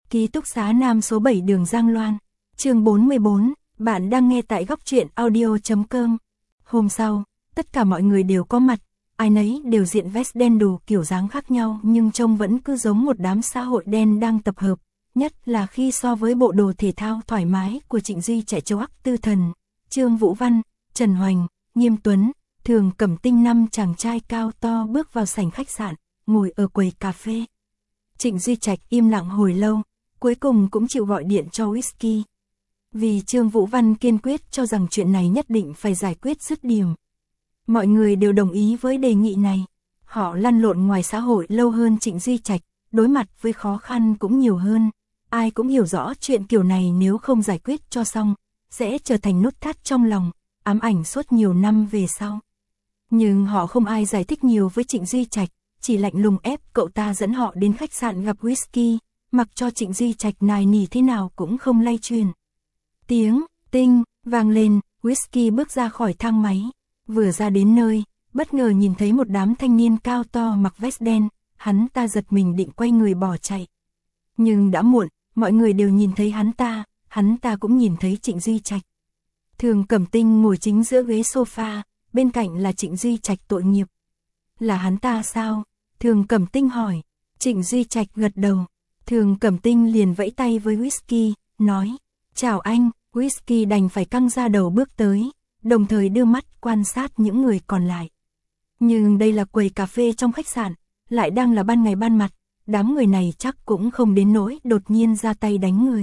Ký túc xá Nam số 7 đường Giang Loan. Chương 44, bạn đang nghe tại góc truyện audio.com. Hôm sau, tất cả mọi người đều có mặt, ai nấy đều diện vest đen đủ kiểu dáng khác nhau nhưng trông vẫn cứ giống một đám xã hội đen đang tập hợp, nhất là khi so với bộ đồ thể thao thoải mái của Trịnh Duy chạy Châu Ắc Tư Thần, Trương Vũ Văn, Trần Hoành, Nghiêm Tuấn, Thường Cẩm Tinh, năm chàng trai cao to bước vào sảnh khách sạn, ngồi ở quầy cà phê. Trịnh Duy Trạch im lặng hồi lâu, cuối cùng cũng chịu gọi điện cho Whisky. Vì Trương Vũ Văn kiên quyết cho rằng chuyện này nhất định phải giải quyết dứt điểm. Mọi người đều đồng ý với đề nghị này. Họ lăn lộn ngoài xã hội lâu hơn Trịnh Duy Trạch, đối mặt với khó khăn cũng nhiều hơn. Ai cũng hiểu rõ chuyện kiểu này nếu không giải quyết cho xong, sẽ trở thành nút thắt trong lòng, ám ảnh suốt nhiều năm về sau. Nhưng họ không ai giải thích nhiều với Trịnh Duy Trạch, chỉ lạnh lùng ép cậu ta dẫn họ đến khách sạn gặp Whisky, mặc cho Trịnh Duy Trạch nài nỉ thế nào cũng không lay truyền. Tiếng tinh vang lên, Whisky bước ra khỏi thang máy, vừa ra đến nơi, bất ngờ nhìn thấy một đám thanh niên cao to mặc vest đen, hắn ta giật mình định quay người bỏ chạy. Nhưng đã muộn, mọi người đều nhìn thấy hắn ta cũng nhìn thấy Trịnh Duy Trạch. Thường Cẩm Tinh ngồi chính giữa ghế sofa, bên cạnh là Trịnh Duy Trạch tội nghiệp. Là hắn ta sao? Thường Cẩm Tinh hỏi. Trịnh Duy Trạch gật đầu. Thường Cẩm Tinh liền vẫy tay với Whisky, nói, chào anh. Whisky đành phải căng ra đầu bước tới, đồng thời đưa mắt quan sát những người còn lại. Nhưng đây là quầy cà phê trong khách sạn, lại đang là ban ngày ban mặt, đám người này chắc cũng không đến nỗi đột nhiên ra tay đánh người.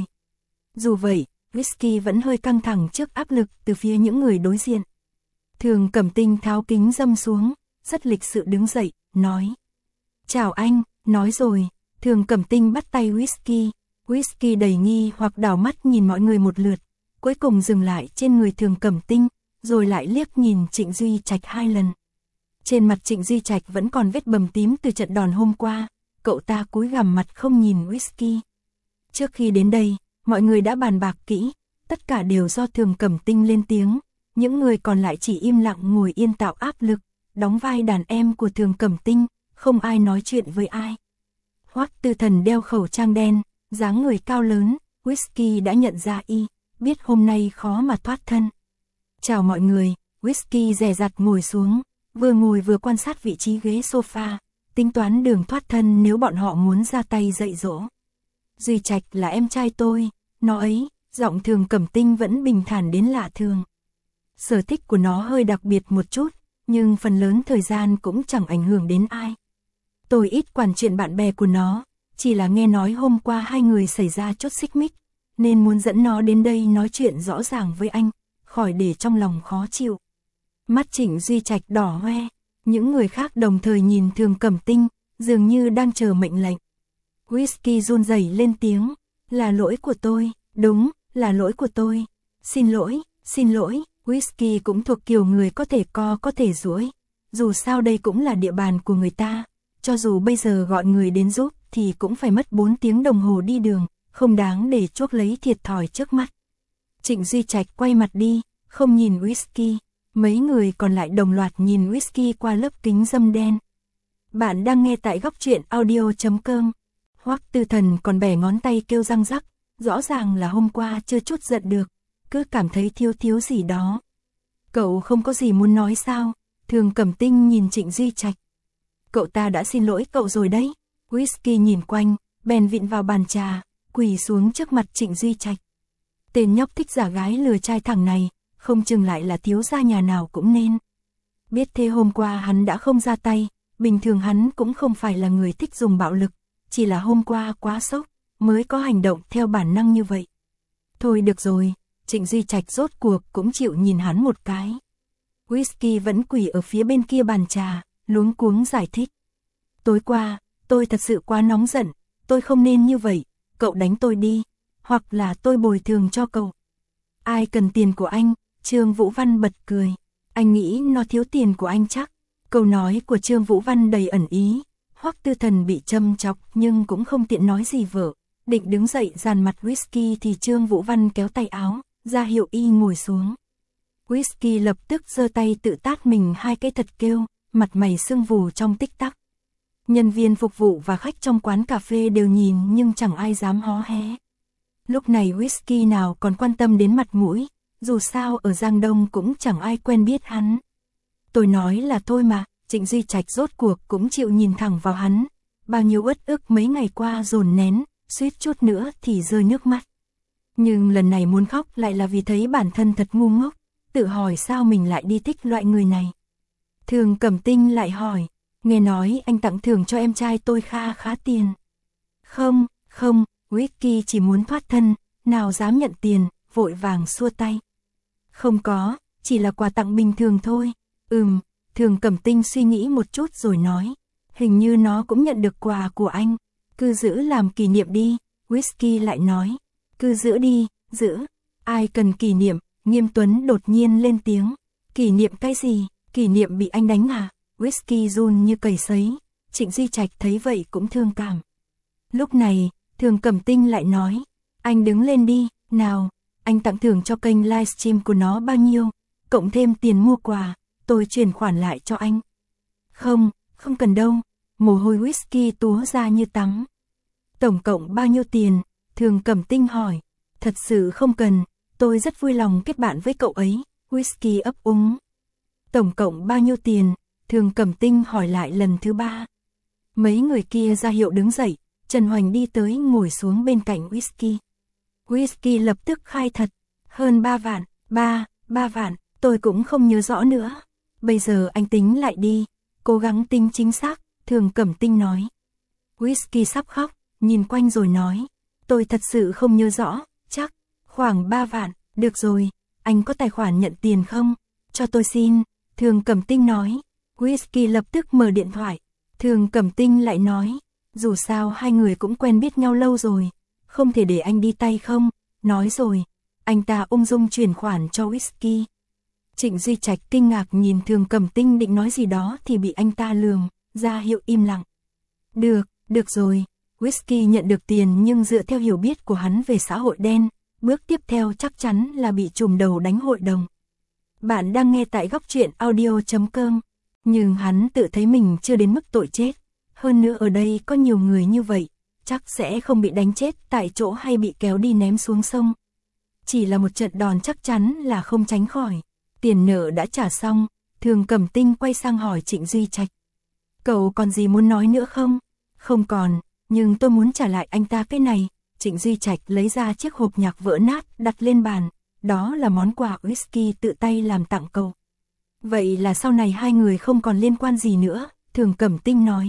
Dù vậy, Whisky vẫn hơi căng thẳng trước áp lực từ phía những người đối diện. Thường Cẩm Tinh tháo kính râm xuống, rất lịch sự đứng dậy, nói, chào anh. Nói rồi, Thường Cẩm Tinh bắt tay Whisky. Whisky đầy nghi hoặc đảo mắt nhìn mọi người một lượt, cuối cùng dừng lại trên người Thường Cẩm Tinh, rồi lại liếc nhìn Trịnh Duy Trạch 2 lần. Trên mặt Trịnh Duy Trạch vẫn còn vết bầm tím từ trận đòn hôm qua, cậu ta cúi gằm mặt không nhìn Whisky. Trước khi đến đây, mọi người đã bàn bạc kỹ, tất cả đều do Thường Cẩm Tinh lên tiếng, những người còn lại chỉ im lặng ngồi yên tạo áp lực, đóng vai đàn em của Thường Cẩm Tinh, không ai nói chuyện với ai. Hoắc Tư Thần đeo khẩu trang đen, dáng người cao lớn, Whisky đã nhận ra y, biết hôm nay khó mà thoát thân. Chào mọi người, Whisky dè dặt ngồi xuống, vừa ngồi vừa quan sát vị trí ghế sofa, tính toán đường thoát thân nếu bọn họ muốn ra tay dạy dỗ. Duy Trạch là em trai tôi, nó ấy, giọng Thường Cẩm Tinh vẫn bình thản đến lạ thường. Sở thích của nó hơi đặc biệt một chút, nhưng phần lớn thời gian cũng chẳng ảnh hưởng đến ai. Tôi ít quản chuyện bạn bè của nó, chỉ là nghe nói hôm qua hai người xảy ra chút xích mích, nên muốn dẫn nó đến đây nói chuyện rõ ràng với anh, khỏi để trong lòng khó chịu. Mắt Trịnh Duy Trạch đỏ hoe, những người khác đồng thời nhìn Thường Cẩm Tinh, dường như đang chờ mệnh lệnh. Whisky run rẩy lên tiếng, là lỗi của tôi, đúng, là lỗi của tôi. Xin lỗi, Whisky cũng thuộc kiểu người có thể co có thể duỗi. Dù sao đây cũng là địa bàn của người ta, cho dù bây giờ gọi người đến giúp thì cũng phải mất 4 tiếng đồng hồ đi đường, không đáng để chuốc lấy thiệt thòi trước mắt. Trịnh Duy Trạch quay mặt đi, không nhìn Whisky, mấy người còn lại đồng loạt nhìn Whisky qua lớp kính râm đen. Bạn đang nghe tại góc truyện audio.com. Hoắc Tư Thần còn bẻ ngón tay kêu răng rắc, rõ ràng là hôm qua chưa chút giận được, cứ cảm thấy thiếu gì đó. Cậu không có gì muốn nói sao? Thường Cẩm Tinh nhìn Trịnh Duy Trạch. Cậu ta đã xin lỗi cậu rồi đấy. Whisky nhìn quanh, bèn vịn vào bàn trà, quỳ xuống trước mặt Trịnh Duy Trạch. Tên nhóc thích giả gái lừa trai thẳng này, không chừng lại là thiếu gia nhà nào cũng nên. Biết thế hôm qua hắn đã không ra tay, bình thường hắn cũng không phải là người thích dùng bạo lực, chỉ là hôm qua quá sốc, mới có hành động theo bản năng như vậy. Thôi được rồi, Trịnh Duy Trạch rốt cuộc cũng chịu nhìn hắn một cái. Whisky vẫn quỳ ở phía bên kia bàn trà, luống cuống giải thích. Tối qua, tôi thật sự quá nóng giận, tôi không nên như vậy, cậu đánh tôi đi, hoặc là tôi bồi thường cho cậu. Ai cần tiền của anh? Trương Vũ Văn bật cười. Anh nghĩ nó thiếu tiền của anh chắc. Câu nói của Trương Vũ Văn đầy ẩn ý. Hoắc Tư Thần bị châm chọc nhưng cũng không tiện nói gì vợ. Định đứng dậy dàn mặt Whisky thì Trương Vũ Văn kéo tay áo, ra hiệu y ngồi xuống. Whisky lập tức giơ tay tự tát mình 2 cái thật kêu, mặt mày sưng vù trong tích tắc. Nhân viên phục vụ và khách trong quán cà phê đều nhìn nhưng chẳng ai dám hó hé. Lúc này whisky nào còn quan tâm đến mặt mũi, dù sao ở Giang Đông cũng chẳng ai quen biết hắn. Tôi nói là thôi mà, Trịnh Duy Trạch rốt cuộc cũng chịu nhìn thẳng vào hắn. Bao nhiêu uất ức mấy ngày qua dồn nén, suýt chút nữa thì rơi nước mắt. Nhưng lần này muốn khóc lại là vì thấy bản thân thật ngu ngốc, tự hỏi sao mình lại đi thích loại người này. Thường Cẩm Tinh lại hỏi, nghe nói anh tặng thưởng cho em trai tôi khá tiền. Không, whisky chỉ muốn thoát thân, nào dám nhận tiền, vội vàng xua tay. Không có, chỉ là quà tặng bình thường thôi. Thường Cẩm Tinh suy nghĩ một chút rồi nói, hình như nó cũng nhận được quà của anh, cứ giữ làm kỷ niệm đi. Whisky lại nói, cứ giữ đi, giữ, ai cần kỷ niệm. Nghiêm Tuấn đột nhiên lên tiếng, kỷ niệm cái gì, kỷ niệm bị anh đánh à? Whisky run như cầy sấy. Trịnh Duy Trạch thấy vậy cũng thương cảm. Lúc này, Thường Cẩm Tinh lại nói, anh đứng lên đi, nào, anh tặng thưởng cho kênh livestream của nó bao nhiêu, cộng thêm tiền mua quà, tôi chuyển khoản lại cho anh. Không cần đâu, mồ hôi whisky túa ra như tắm. Tổng cộng bao nhiêu tiền? Thường Cẩm Tinh hỏi. Thật sự không cần, tôi rất vui lòng kết bạn với cậu ấy. Whisky ấp úng. Tổng cộng bao nhiêu tiền? Thường Cẩm Tinh hỏi lại lần thứ 3. Mấy người kia ra hiệu đứng dậy, Trần Hoành đi tới ngồi xuống bên cạnh Whisky. Whisky lập tức khai thật, hơn 3 vạn, 3 vạn, tôi cũng không nhớ rõ nữa. Bây giờ anh tính lại đi, cố gắng tính chính xác, Thường Cẩm Tinh nói. Whisky sắp khóc, nhìn quanh rồi nói, tôi thật sự không nhớ rõ, chắc, khoảng 3 vạn, được rồi, anh có tài khoản nhận tiền không? Cho tôi xin, Thường Cẩm Tinh nói. Whisky lập tức mở điện thoại, Thường Cẩm Tinh lại nói, dù sao hai người cũng quen biết nhau lâu rồi, không thể để anh đi tay không, nói rồi, anh ta ung dung chuyển khoản cho Whisky. Trịnh Duy Trạch kinh ngạc nhìn Thường Cẩm Tinh định nói gì đó thì bị anh ta lườm, ra hiệu im lặng. Được rồi, Whisky nhận được tiền nhưng dựa theo hiểu biết của hắn về xã hội đen, bước tiếp theo chắc chắn là bị trùm đầu đánh hội đồng. Bạn đang nghe tại góc truyện audio.com, nhưng hắn tự thấy mình chưa đến mức tội chết. Hơn nữa ở đây có nhiều người như vậy, chắc sẽ không bị đánh chết tại chỗ hay bị kéo đi ném xuống sông. Chỉ là một trận đòn chắc chắn là không tránh khỏi. Tiền nợ đã trả xong, Thường Cẩm Tinh quay sang hỏi Trịnh Duy Trạch. Cậu còn gì muốn nói nữa không? Không còn, nhưng tôi muốn trả lại anh ta cái này. Trịnh Duy Trạch lấy ra chiếc hộp nhạc vỡ nát đặt lên bàn. Đó là món quà whisky tự tay làm tặng cậu. Vậy là sau này hai người không còn liên quan gì nữa, Thường Cẩm Tinh nói.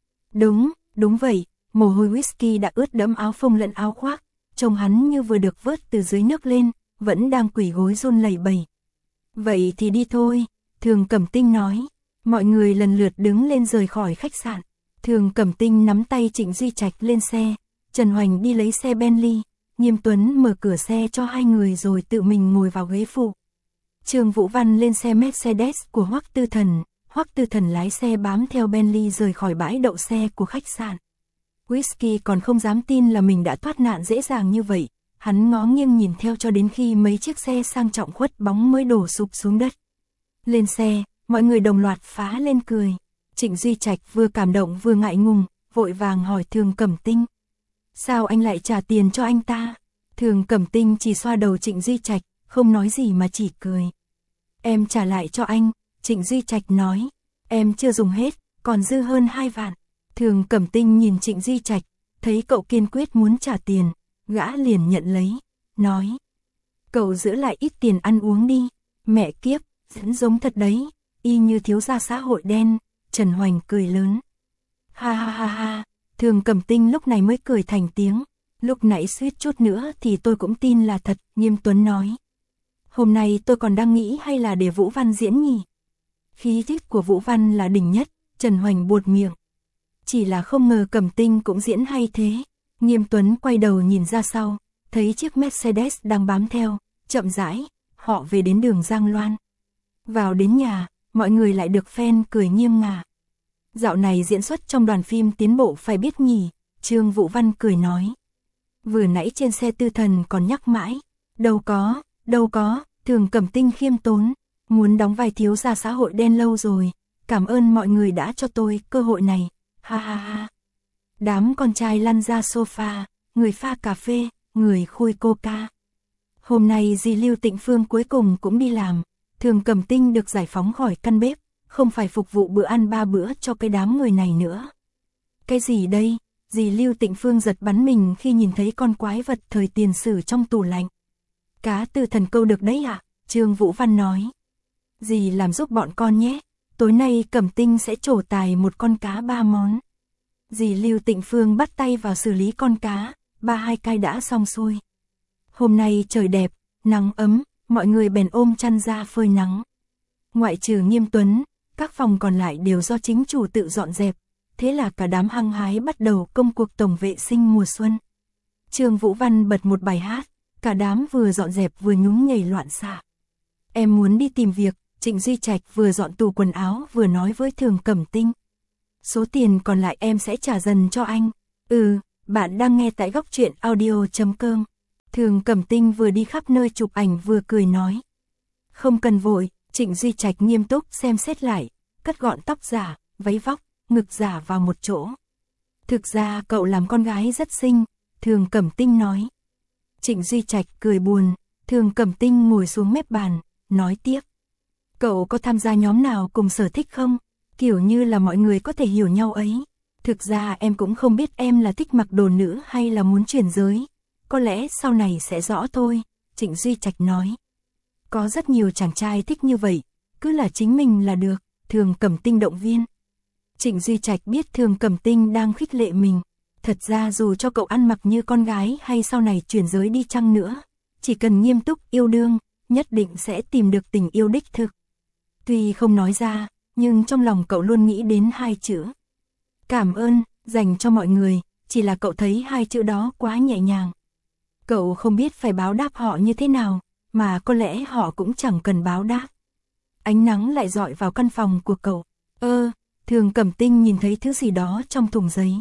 Đúng vậy, mồ hôi whisky đã ướt đẫm áo phông lẫn áo khoác, trông hắn như vừa được vớt từ dưới nước lên, vẫn đang quỳ gối run lẩy bẩy. Vậy thì đi thôi, Thường Cẩm Tinh nói. Mọi người lần lượt đứng lên rời khỏi khách sạn. Thường Cẩm Tinh nắm tay Trịnh Duy Trạch lên xe, Trần Hoành đi lấy xe Bentley, Nghiêm Tuấn mở cửa xe cho hai người rồi tự mình ngồi vào ghế phụ. Trương Vũ Văn lên xe Mercedes của Hoắc Tư Thần, Hoắc Tư Thần lái xe bám theo Bentley rời khỏi bãi đậu xe của khách sạn. Whisky còn không dám tin là mình đã thoát nạn dễ dàng như vậy, hắn ngó nghiêng nhìn theo cho đến khi mấy chiếc xe sang trọng khuất bóng mới đổ sụp xuống đất. Lên xe, mọi người đồng loạt phá lên cười. Trịnh Duy Trạch vừa cảm động vừa ngại ngùng, vội vàng hỏi Thường Cẩm Tinh. Sao anh lại trả tiền cho anh ta? Thường Cẩm Tinh chỉ xoa đầu Trịnh Duy Trạch, không nói gì mà chỉ cười. Em trả lại cho anh, Trịnh Duy Trạch nói. Em chưa dùng hết, còn dư hơn 2 vạn. Thường Cẩm Tinh nhìn Trịnh Duy Trạch, thấy cậu kiên quyết muốn trả tiền, gã liền nhận lấy, nói. Cậu giữ lại ít tiền ăn uống đi, mẹ kiếp, dẫn giống thật đấy, y như thiếu gia xã hội đen. Trần Hoành cười lớn. Ha, Thường Cẩm Tinh lúc này mới cười thành tiếng. Lúc nãy suýt chút nữa thì tôi cũng tin là thật, Nghiêm Tuấn nói. Hôm nay tôi còn đang nghĩ hay là để Vũ Văn diễn nhỉ? Khí chất của Vũ Văn là đỉnh nhất, Trần Hoành buột miệng. Chỉ là không ngờ Cẩm Tinh cũng diễn hay thế. Nghiêm Tuấn quay đầu nhìn ra sau, thấy chiếc Mercedes đang bám theo, chậm rãi, họ về đến đường Giang Loan. Vào đến nhà, mọi người lại được fan cười nghiêng ngả. Dạo này diễn xuất trong đoàn phim tiến bộ phải biết nhỉ, Trương Vũ Văn cười nói. Vừa nãy trên xe Tư Thần còn nhắc mãi, đâu có, Thường Cẩm Tinh khiêm tốn, muốn đóng vai thiếu gia xã hội đen lâu rồi, cảm ơn mọi người đã cho tôi cơ hội này, ha ha ha. Đám con trai lăn ra sofa, người pha cà phê, người khui coca. Hôm nay dì Lưu Tịnh Phương cuối cùng cũng đi làm, Thường Cẩm Tinh được giải phóng khỏi căn bếp, không phải phục vụ bữa ăn 3 bữa cho cái đám người này nữa. Cái gì đây? Dì Lưu Tịnh Phương giật bắn mình khi nhìn thấy con quái vật thời tiền sử trong tủ lạnh. Cá từ thần câu được đấy ạ, Trương Vũ Văn nói. Dì làm giúp bọn con nhé, tối nay Cẩm Tinh sẽ trổ tài một con cá 3 món. Dì Lưu Tịnh Phương bắt tay vào xử lý con cá, 2 cay đã xong xuôi. Hôm nay trời đẹp, nắng ấm, mọi người bèn ôm chăn ra phơi nắng. Ngoại trừ Nghiêm Tuấn, các phòng còn lại đều do chính chủ tự dọn dẹp, thế là cả đám hăng hái bắt đầu công cuộc tổng vệ sinh mùa xuân. Trương Vũ Văn bật một bài hát, cả đám vừa dọn dẹp vừa nhún nhảy loạn xạ. Em muốn đi tìm việc, Trịnh Duy Trạch vừa dọn tủ quần áo vừa nói với Thường Cẩm Tinh. Số tiền còn lại em sẽ trả dần cho anh. Bạn đang nghe tại góc truyện audio.com. Thường Cẩm Tinh vừa đi khắp nơi chụp ảnh vừa cười nói. Không cần vội, Trịnh Duy Trạch nghiêm túc xem xét lại, cắt gọn tóc giả, váy vóc, ngực giả vào một chỗ. Thực ra cậu làm con gái rất xinh, Thường Cẩm Tinh nói. Trịnh Duy Trạch cười buồn, Thường Cẩm Tinh ngồi xuống mép bàn, nói tiếp. Cậu có tham gia nhóm nào cùng sở thích không? Kiểu như là mọi người có thể hiểu nhau ấy. Thực ra em cũng không biết em là thích mặc đồ nữ hay là muốn chuyển giới. Có lẽ sau này sẽ rõ thôi, Trịnh Duy Trạch nói. Có rất nhiều chàng trai thích như vậy, cứ là chính mình là được, Thường Cẩm Tinh động viên. Trịnh Duy Trạch biết Thường Cẩm Tinh đang khích lệ mình. Thật ra dù cho cậu ăn mặc như con gái hay sau này chuyển giới đi chăng nữa, chỉ cần nghiêm túc yêu đương, nhất định sẽ tìm được tình yêu đích thực. Tuy không nói ra, nhưng trong lòng cậu luôn nghĩ đến 2 chữ. Cảm ơn, dành cho mọi người, chỉ là cậu thấy 2 chữ đó quá nhẹ nhàng. Cậu không biết phải báo đáp họ như thế nào, mà có lẽ họ cũng chẳng cần báo đáp. Ánh nắng lại rọi vào căn phòng của cậu. Thường Cẩm Tinh nhìn thấy thứ gì đó trong thùng giấy.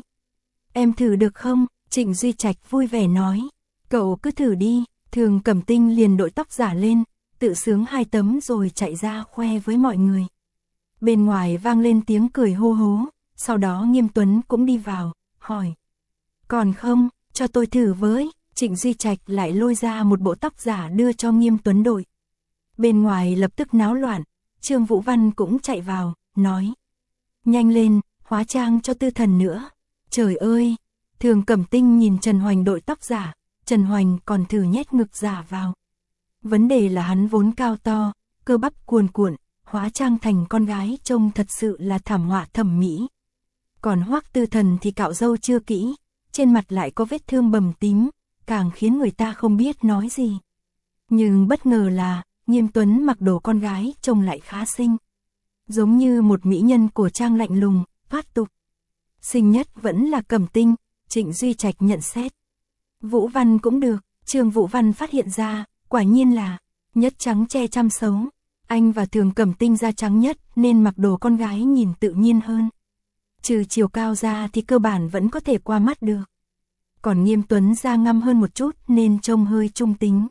Em thử được không? Trịnh Duy Trạch vui vẻ nói. Cậu cứ thử đi. Thường Cẩm Tinh liền đội tóc giả lên, tự sướng 2 tấm rồi chạy ra khoe với mọi người. Bên ngoài vang lên tiếng cười hô hố, sau đó Nghiêm Tuấn cũng đi vào, hỏi. Còn không, cho tôi thử với. Trịnh Duy Trạch lại lôi ra một bộ tóc giả đưa cho Nghiêm Tuấn đội. Bên ngoài lập tức náo loạn, Trương Vũ Văn cũng chạy vào, nói. Nhanh lên, hóa trang cho Tư Thần nữa. Trời ơi, Thường Cẩm Tinh nhìn Trần Hoành đội tóc giả, Trần Hoành còn thử nhét ngực giả vào. Vấn đề là hắn vốn cao to, cơ bắp cuồn cuộn, hóa trang thành con gái trông thật sự là thảm họa thẩm mỹ. Còn Hoắc Tư Thần thì cạo râu chưa kỹ, trên mặt lại có vết thương bầm tím, càng khiến người ta không biết nói gì. Nhưng bất ngờ là, Nghiêm Tuấn mặc đồ con gái trông lại khá xinh. Giống như một mỹ nhân cổ trang lạnh lùng, thoát tục. Xinh nhất vẫn là Cẩm Tinh, Trịnh Duy Trạch nhận xét. Vũ Văn cũng được, Trương Vũ Văn phát hiện ra, quả nhiên là nhất trắng che chăm xấu. Anh và Thường Cẩm Tinh da trắng nhất nên mặc đồ con gái nhìn tự nhiên hơn. Trừ chiều cao ra thì cơ bản vẫn có thể qua mắt được. Còn Nghiêm Tuấn da ngăm hơn một chút nên trông hơi trung tính.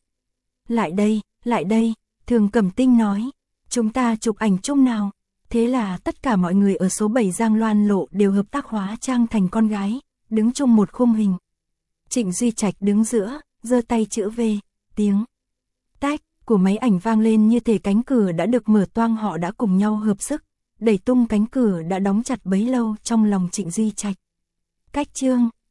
Lại đây, Thường Cẩm Tinh nói. Chúng ta chụp ảnh chung nào. Thế là tất cả mọi người ở số 7 Giang Loan Lộ đều hợp tác hóa trang thành con gái, đứng chung một khung hình. Trịnh Duy Trạch đứng giữa, giơ tay chữ V, tiếng tách của máy ảnh vang lên như thể cánh cửa đã được mở toang, họ đã cùng nhau hợp sức, đẩy tung cánh cửa đã đóng chặt bấy lâu trong lòng Trịnh Duy Trạch. Cách chương